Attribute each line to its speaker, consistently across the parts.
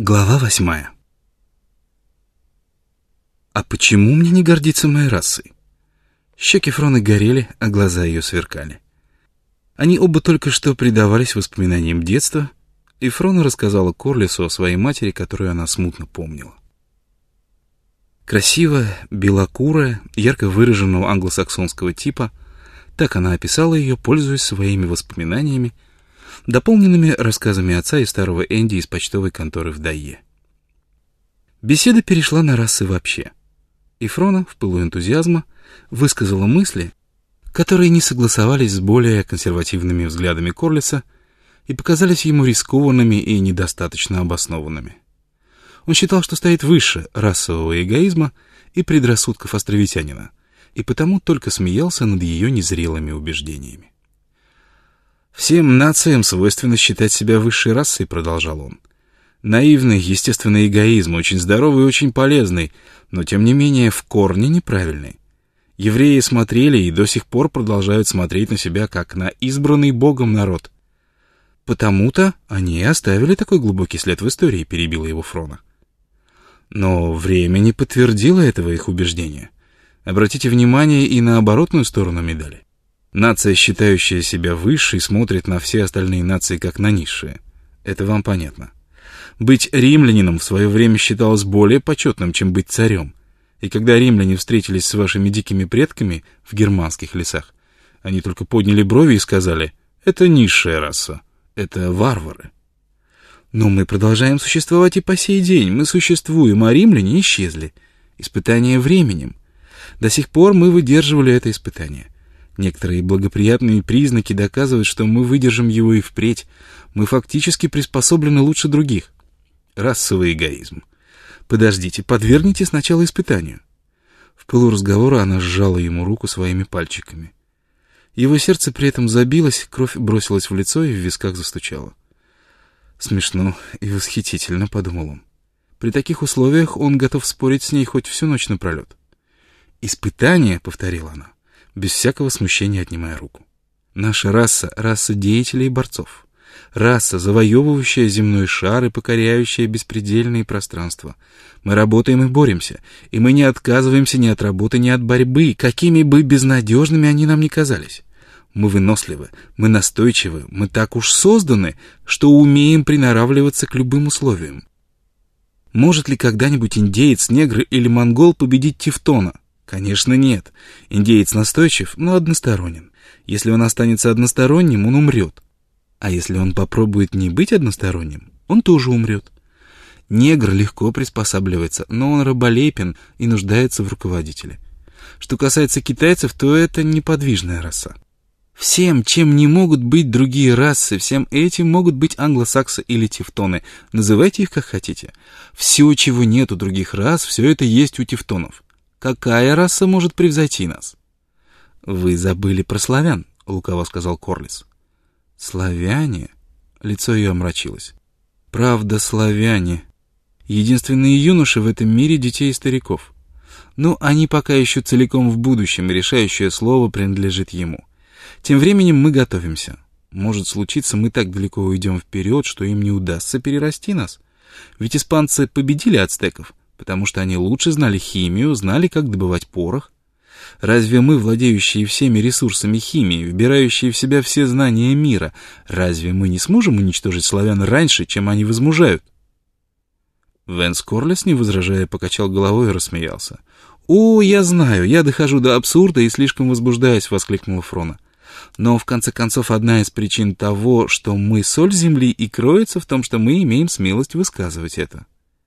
Speaker 1: Глава 8. А почему мне не гордиться моей расой? Щеки Фроны горели, а глаза ее сверкали. Они оба только что предавались воспоминаниям детства, и Фрона рассказала Корлису о своей матери, которую она смутно помнила. Красивая, белокурая, ярко выраженного англосаксонского типа, так она описала ее, пользуясь своими воспоминаниями, дополненными рассказами отца и старого Энди из почтовой конторы в Дайе. Беседа перешла на расы вообще, и Фрона в пылу энтузиазма высказала мысли, которые не согласовались с более консервативными взглядами Корлиса и показались ему рискованными и недостаточно обоснованными. Он считал, что стоит выше расового эгоизма и предрассудков островитянина, и потому только смеялся над ее незрелыми убеждениями. «Всем нациям свойственно считать себя высшей расой», — продолжал он. «Наивный, естественный эгоизм, очень здоровый и очень полезный, но, тем не менее, в корне неправильный. Евреи смотрели и до сих пор продолжают смотреть на себя, как на избранный Богом народ. Потому-то они и оставили такой глубокий след в истории», — перебила его Фрона. Но время не подтвердило этого их убеждения. Обратите внимание и на оборотную сторону медали. Нация, считающая себя высшей, смотрит на все остальные нации как на низшие. Это вам понятно. Быть римлянином в свое время считалось более почетным, чем быть царем. И когда римляне встретились с вашими дикими предками в германских лесах, они только подняли брови и сказали: «Это низшая раса, это варвары». Но мы продолжаем существовать и по сей день. Мы существуем, а римляне исчезли. Испытание временем. До сих пор мы выдерживали это испытание. Некоторые благоприятные признаки доказывают, что мы выдержим его и впредь. Мы фактически приспособлены лучше других. Расовый эгоизм. Подождите, подвергните сначала испытанию. В пылу разговора она сжала ему руку своими пальчиками. Его сердце при этом забилось, кровь бросилась в лицо и в висках застучала. «Смешно и восхитительно», — подумал он. При таких условиях он готов спорить с ней хоть всю ночь напролет. «Испытание», — повторила она, без всякого смущения отнимая руку. «Наша раса — раса деятелей и борцов. Раса, завоевывающая земной шар и покоряющая беспредельные пространства. Мы работаем и боремся, и мы не отказываемся ни от работы, ни от борьбы, какими бы безнадежными они нам ни казались. Мы выносливы, мы настойчивы, мы так уж созданы, что умеем приноравливаться к любым условиям. Может ли когда-нибудь индеец, негр или монгол победить тевтона? Конечно, нет. Индеец настойчив, но односторонен. Если он останется односторонним, он умрет. А если он попробует не быть односторонним, он тоже умрет. Негр легко приспосабливается, но он раболепен и нуждается в руководителе. Что касается китайцев, то это неподвижная раса. Всем, чем не могут быть другие расы, всем этим могут быть англосаксы или тевтоны. Называйте их как хотите. Все, чего нет у других рас, все это есть у тевтонов. Какая раса может превзойти нас? «Вы забыли про славян», — лукаво сказал Корлис. «Славяне?» — лицо ее омрачилось. «Правда, славяне. Единственные юноши в этом мире детей и стариков. Но они пока еще целиком в будущем, и решающее слово принадлежит ему. Тем временем мы готовимся. Может случиться, мы так далеко уйдем вперед, что им не удастся перерасти нас. Ведь испанцы победили ацтеков, потому что они лучше знали химию, знали, как добывать порох. Разве мы, владеющие всеми ресурсами химии, вбирающие в себя все знания мира, разве мы не сможем уничтожить славян раньше, чем они возмужают?» Венс Корлис, не возражая, покачал головой и рассмеялся. «О, я знаю, я дохожу до абсурда и слишком возбуждаюсь», — воскликнула Фрона. «Но, в конце концов, одна из причин того, что мы соль земли, и кроется в том, что мы имеем смелость высказывать это».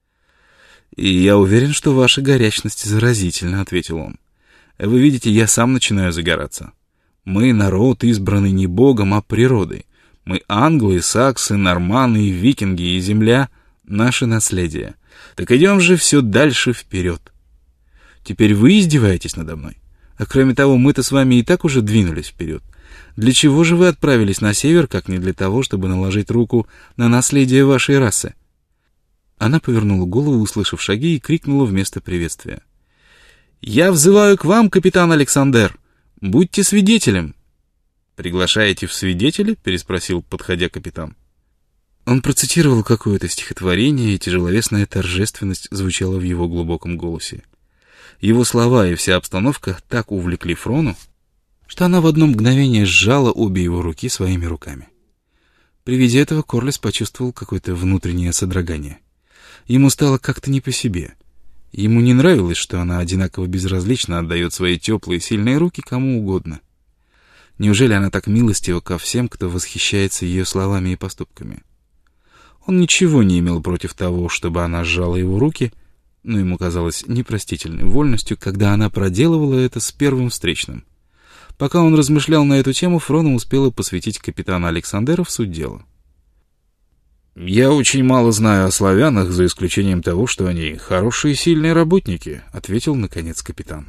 Speaker 1: «И я уверен, что ваша горячность заразительна», — ответил он. «Вы видите, я сам начинаю загораться. Мы народ, избранный не Богом, а природой. Мы англы, саксы, норманы, викинги, и земля — наше наследие. Так идем же все дальше вперед. Теперь вы издеваетесь надо мной. А кроме того, мы-то с вами и так уже двинулись вперед. Для чего же вы отправились на север, как не для того, чтобы наложить руку на наследие вашей расы?» Она повернула голову, услышав шаги, и крикнула вместо приветствия: «Я взываю к вам, капитан Александр! Будьте свидетелем!» «Приглашаете в свидетели?» — переспросил, подходя капитан. Он процитировал какое-то стихотворение, и тяжеловесная торжественность звучала в его глубоком голосе. Его слова и вся обстановка так увлекли Фрону, что она в одно мгновение сжала обе его руки своими руками. При виде этого Корлис почувствовал какое-то внутреннее содрогание. Ему стало как-то не по себе. Ему не нравилось, что она одинаково безразлично отдает свои теплые сильные руки кому угодно. Неужели она так милостива ко всем, кто восхищается ее словами и поступками? Он ничего не имел против того, чтобы она сжала его руки, но ему казалось непростительной вольностью, когда она проделывала это с первым встречным. Пока он размышлял на эту тему, Фрона успела посвятить капитана Александера в суть дела. «Я очень мало знаю о славянах, за исключением того, что они хорошие и сильные работники», — ответил, наконец, капитан.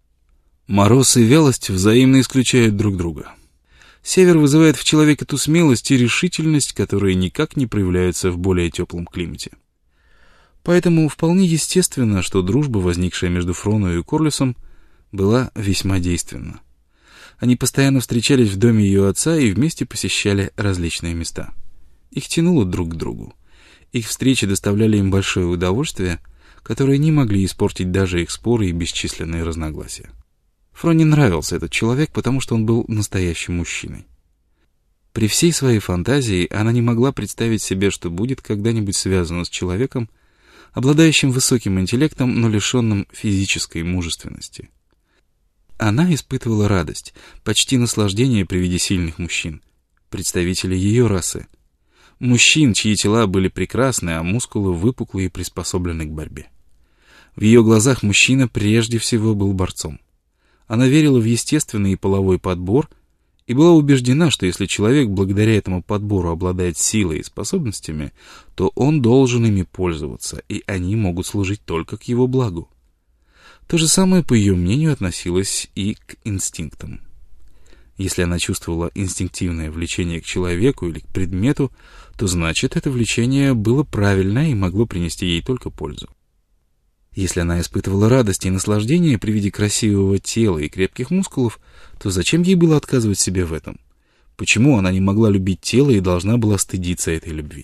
Speaker 1: «Мороз и вялость взаимно исключают друг друга. Север вызывает в человеке ту смелость и решительность, которые никак не проявляются в более теплом климате. Поэтому вполне естественно, что дружба, возникшая между Фроной и Корлисом, была весьма действенна. Они постоянно встречались в доме ее отца и вместе посещали различные места. Их тянуло друг к другу. Их встречи доставляли им большое удовольствие, которое не могли испортить даже их споры и бесчисленные разногласия. Фроне нравился этот человек, потому что он был настоящим мужчиной. При всей своей фантазии она не могла представить себе, что будет когда-нибудь связана с человеком, обладающим высоким интеллектом, но лишенным физической мужественности. Она испытывала радость, почти наслаждение при виде сильных мужчин, представителей ее расы. Мужчин, чьи тела были прекрасны, а мускулы выпуклые и приспособлены к борьбе. В ее глазах мужчина прежде всего был борцом. Она верила в естественный и половой подбор и была убеждена, что если человек благодаря этому подбору обладает силой и способностями, то он должен ими пользоваться, и они могут служить только к его благу. То же самое, по ее мнению, относилось и к инстинктам. Если она чувствовала инстинктивное влечение к человеку или к предмету, то значит, это влечение было правильно и могло принести ей только пользу. Если она испытывала радость и наслаждение при виде красивого тела и крепких мускулов, то зачем ей было отказывать себе в этом? Почему она не могла любить тело и должна была стыдиться этой любви?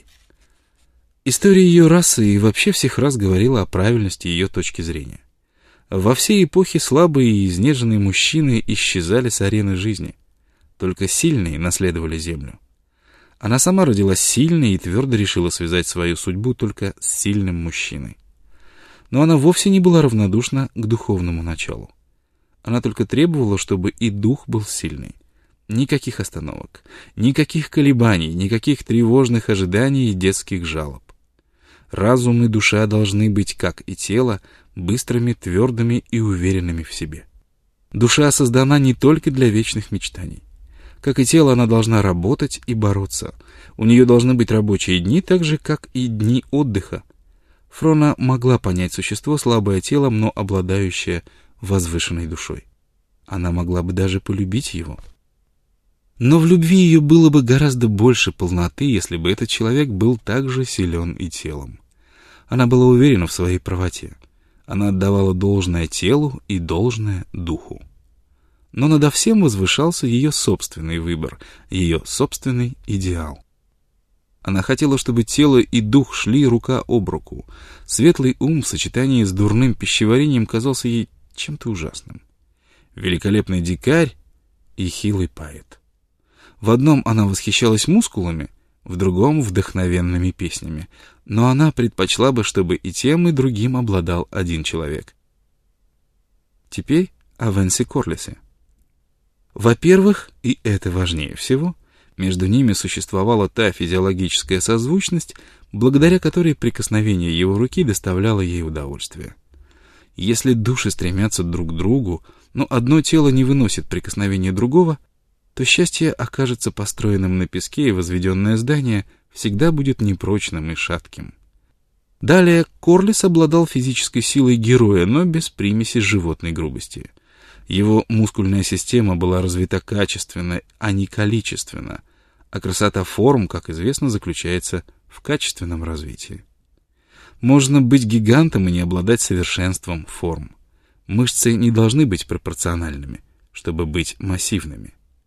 Speaker 1: История ее расы и вообще всех рас говорила о правильности ее точки зрения. Во всей эпохе слабые и изнеженные мужчины исчезали с арены жизни. Только сильные наследовали землю. Она сама родилась сильной и твердо решила связать свою судьбу только с сильным мужчиной. Но она вовсе не была равнодушна к духовному началу. Она только требовала, чтобы и дух был сильный. Никаких остановок, никаких колебаний, никаких тревожных ожиданий и детских жалоб. Разум и душа должны быть, как и тело, быстрыми, твердыми и уверенными в себе. Душа создана не только для вечных мечтаний. Как и тело, она должна работать и бороться. У нее должны быть рабочие дни, так же, как и дни отдыха. Фрона могла понять существо, слабое телом, но обладающее возвышенной душой. Она могла бы даже полюбить его. Но в любви ее было бы гораздо больше полноты, если бы этот человек был также силен и телом. Она была уверена в своей правоте. Она отдавала должное телу и должное духу. Но надо всем возвышался ее собственный выбор, ее собственный идеал. Она хотела, чтобы тело и дух шли рука об руку. Светлый ум в сочетании с дурным пищеварением казался ей чем-то ужасным. Великолепный дикарь и хилый поэт. В одном она восхищалась мускулами, в другом — вдохновенными песнями. Но она предпочла бы, чтобы и тем, и другим обладал один человек. Теперь о Венсе Корлисе. Во-первых, и это важнее всего, между ними существовала та физиологическая созвучность, благодаря которой прикосновение его руки доставляло ей удовольствие. Если души стремятся друг к другу, но одно тело не выносит прикосновения другого, то счастье окажется построенным на песке, и возведенное здание всегда будет непрочным и шатким. Далее Корлис обладал физической силой героя, но без примеси животной грубости. Его мускульная система была развита качественно, а не количественно, а красота форм, как известно, заключается в качественном развитии. Можно быть гигантом и не обладать совершенством форм. Мышцы не должны быть пропорциональными, чтобы быть массивными.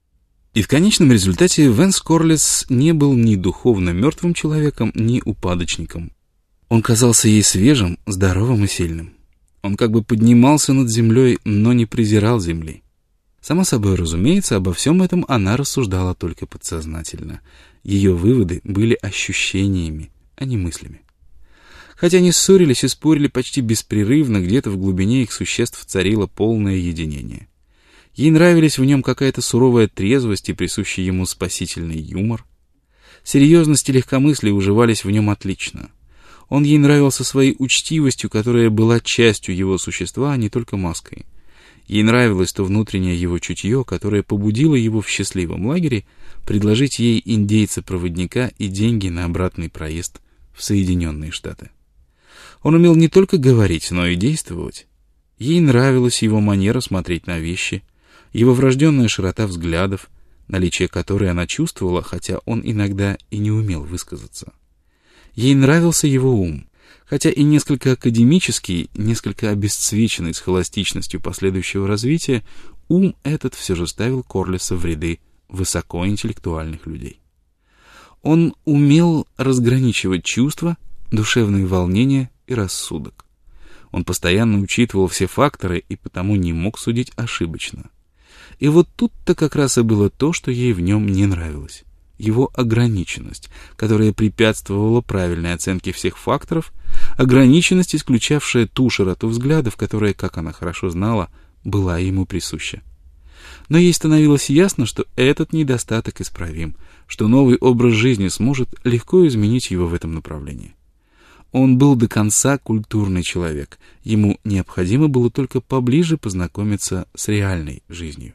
Speaker 1: И в конечном результате Венс Корлес не был ни духовно мертвым человеком, ни упадочником. Он казался ей свежим, здоровым и сильным. Он как бы поднимался над землей, но не презирал земли. Само собой разумеется, обо всем этом она рассуждала только подсознательно. Ее выводы были ощущениями, а не мыслями. Хотя они ссорились и спорили почти беспрерывно, где-то в глубине их существ царило полное единение. Ей нравились в нем какая-то суровая трезвость и присущий ему спасительный юмор. Серьезность и легкомыслие уживались в нем отлично. Он ей нравился своей учтивостью, которая была частью его существа, а не только маской. Ей нравилось то внутреннее его чутье, которое побудило его в счастливом лагере предложить ей индейца-проводника и деньги на обратный проезд в Соединенные Штаты. Он умел не только говорить, но и действовать. Ей нравилась его манера смотреть на вещи, его врожденная широта взглядов, наличие которой она чувствовала, хотя он иногда и не умел высказаться. Ей нравился его ум, хотя и несколько академический, несколько обесцвеченный схоластичностью последующего развития, ум этот все же ставил Корлеса в ряды высокоинтеллектуальных людей. Он умел разграничивать чувства, душевные волнения и рассудок. Он постоянно учитывал все факторы и потому не мог судить ошибочно. И вот тут-то как раз и было то, что ей в нем не нравилось. Его ограниченность, которая препятствовала правильной оценке всех факторов, ограниченность, исключавшая ту широту взглядов, которая, как она хорошо знала, была ему присуща. Но ей становилось ясно, что этот недостаток исправим, что новый образ жизни сможет легко изменить его в этом направлении. Он был до конца культурный человек, ему необходимо было только поближе познакомиться с реальной жизнью.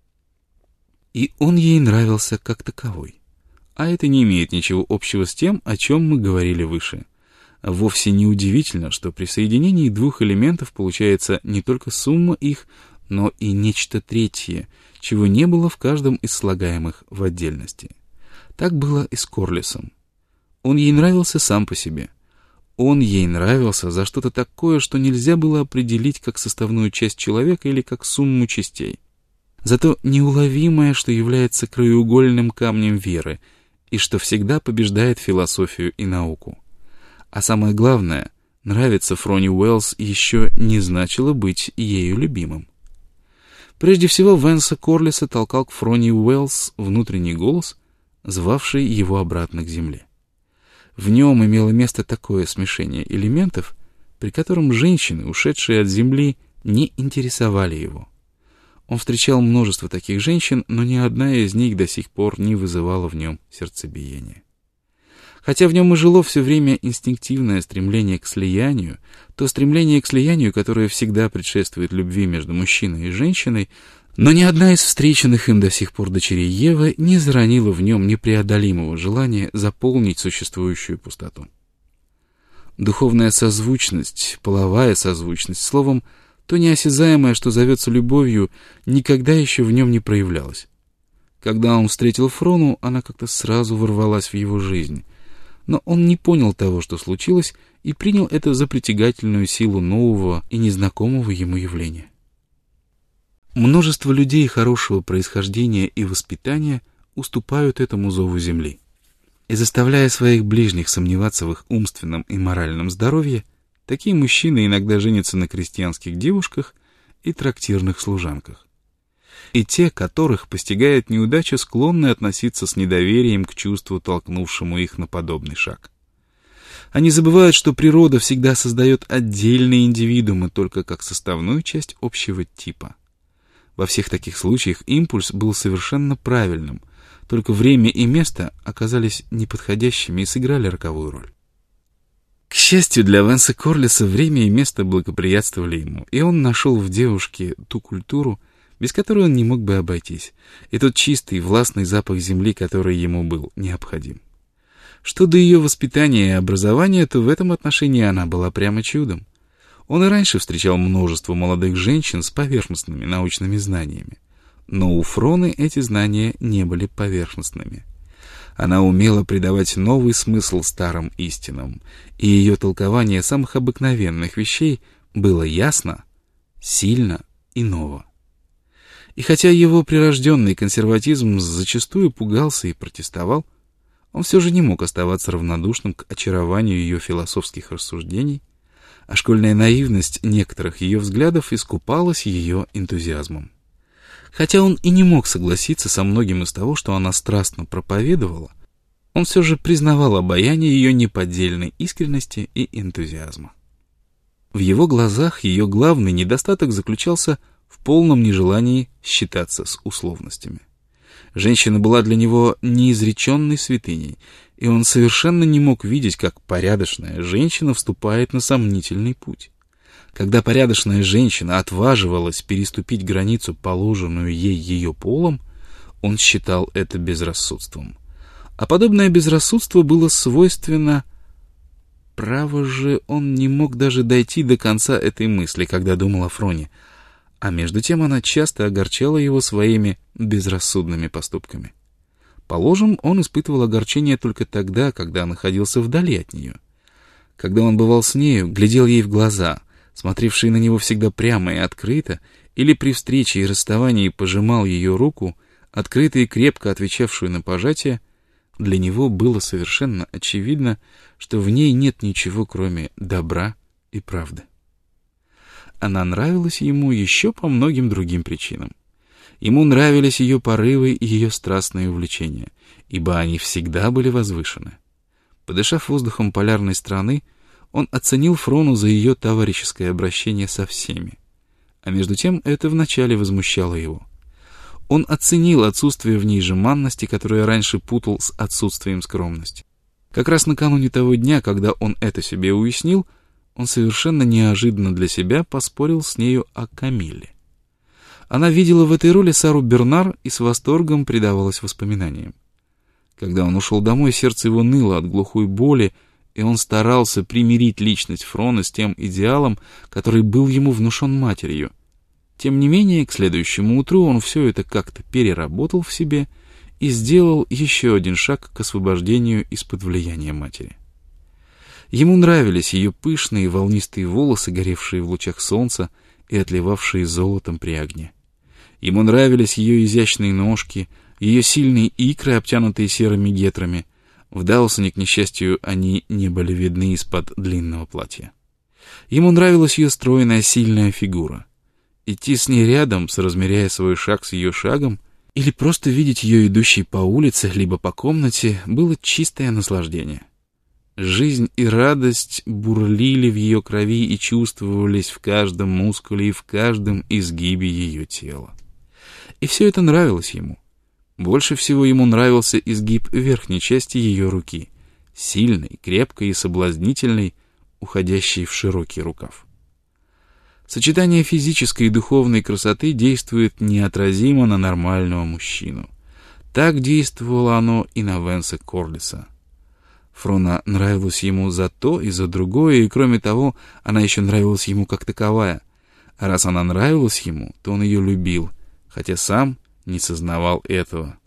Speaker 1: И он ей нравился как таковой. А это не имеет ничего общего с тем, о чем мы говорили выше. Вовсе не удивительно, что при соединении двух элементов получается не только сумма их, но и нечто третье, чего не было в каждом из слагаемых в отдельности. Так было и с Корлесом. Он ей нравился сам по себе. Он ей нравился за что-то такое, что нельзя было определить как составную часть человека или как сумму частей. Зато неуловимое, что является краеугольным камнем веры, и что всегда побеждает философию и науку. А самое главное, нравиться Фрони Уэллс еще не значило быть ею любимым. Прежде всего, Венса Корлеса толкал к Фрони Уэллс внутренний голос, звавший его обратно к земле. В нем имело место такое смешение элементов, при котором женщины, ушедшие от земли, не интересовали его. Он встречал множество таких женщин, но ни одна из них до сих пор не вызывала в нем сердцебиения. Хотя в нем и жило все время инстинктивное стремление к слиянию, то стремление к слиянию, которое всегда предшествует любви между мужчиной и женщиной, но ни одна из встреченных им до сих пор дочерей Евы не заронила в нем непреодолимого желания заполнить существующую пустоту. Духовная созвучность, половая созвучность, словом, то неосязаемое, что зовется любовью, никогда еще в нем не проявлялось. Когда он встретил Фрону, она как-то сразу ворвалась в его жизнь, но он не понял того, что случилось, и принял это за притягательную силу нового и незнакомого ему явления. Множество людей хорошего происхождения и воспитания уступают этому зову земли. И заставляя своих ближних сомневаться в их умственном и моральном здоровье, такие мужчины иногда женятся на крестьянских девушках и трактирных служанках. И те, которых постигает неудача, склонны относиться с недоверием к чувству, толкнувшему их на подобный шаг. Они забывают, что природа всегда создает отдельные индивидуумы только как составную часть общего типа. Во всех таких случаях импульс был совершенно правильным, только время и место оказались неподходящими и сыграли роковую роль. К счастью для Венса Корлеса, время и место благоприятствовали ему, и он нашел в девушке ту культуру, без которой он не мог бы обойтись, и тот чистый, властный запах земли, который ему был необходим. Что до ее воспитания и образования, то в этом отношении она была прямо чудом. Он и раньше встречал множество молодых женщин с поверхностными научными знаниями, но у Фроны эти знания не были поверхностными. Она умела придавать новый смысл старым истинам, и ее толкование самых обыкновенных вещей было ясно, сильно и ново. И хотя его прирожденный консерватизм зачастую пугался и протестовал, он все же не мог оставаться равнодушным к очарованию ее философских рассуждений, а школьная наивность некоторых ее взглядов искупалась ее энтузиазмом. Хотя он и не мог согласиться со многим из того, что она страстно проповедовала, он все же признавал обаяние ее неподдельной искренности и энтузиазма. В его глазах ее главный недостаток заключался в полном нежелании считаться с условностями. Женщина была для него неизреченной святыней, и он совершенно не мог видеть, как порядочная женщина вступает на сомнительный путь. Когда порядочная женщина отваживалась переступить границу, положенную ей ее полом, он считал это безрассудством. А подобное безрассудство было свойственно... Право же, он не мог даже дойти до конца этой мысли, когда думал о Фроне, а между тем она часто огорчала его своими безрассудными поступками. Положим, он испытывал огорчение только тогда, когда находился вдали от нее. Когда он бывал с нею, глядел ей в глаза, смотревшие на него всегда прямо и открыто, или при встрече и расставании пожимал ее руку, открыто и крепко отвечавшую на пожатие, для него было совершенно очевидно, что в ней нет ничего, кроме добра и правды. Она нравилась ему еще по многим другим причинам. Ему нравились ее порывы и ее страстные увлечения, ибо они всегда были возвышены. Подышав воздухом полярной страны, он оценил Фрону за ее товарищеское обращение со всеми. А между тем это вначале возмущало его. Он оценил отсутствие в ней жеманности, которое раньше путал с отсутствием скромности. Как раз накануне того дня, когда он это себе уяснил, он совершенно неожиданно для себя поспорил с нею о Камилле. Она видела в этой роли Сару Бернар и с восторгом предавалась воспоминаниям. Когда он ушел домой, сердце его ныло от глухой боли, и он старался примирить личность Фрона с тем идеалом, который был ему внушен матерью. Тем не менее, к следующему утру он все это как-то переработал в себе и сделал еще один шаг к освобождению из-под влияния матери. Ему нравились ее пышные волнистые волосы, горевшие в лучах солнца и отливавшие золотом при огне. Ему нравились ее изящные ножки, ее сильные икры, обтянутые серыми гетрами. В Даусоне, к несчастью, они не были видны из-под длинного платья. Ему нравилась ее стройная, сильная фигура. Идти с ней рядом, соразмеряя свой шаг с ее шагом, или просто видеть ее идущей по улице, либо по комнате, было чистое наслаждение. Жизнь и радость бурлили в ее крови и чувствовались в каждом мускуле и в каждом изгибе ее тела. И все это нравилось ему. Больше всего ему нравился изгиб верхней части ее руки, сильной, крепкой и соблазнительной, уходящей в широкий рукав. Сочетание физической и духовной красоты действует неотразимо на нормального мужчину. Так действовало оно и на Венса Корлиса. Фрона нравилась ему за то и за другое, и кроме того, она еще нравилась ему как таковая. А раз она нравилась ему, то он ее любил, хотя сам не сознавал этого.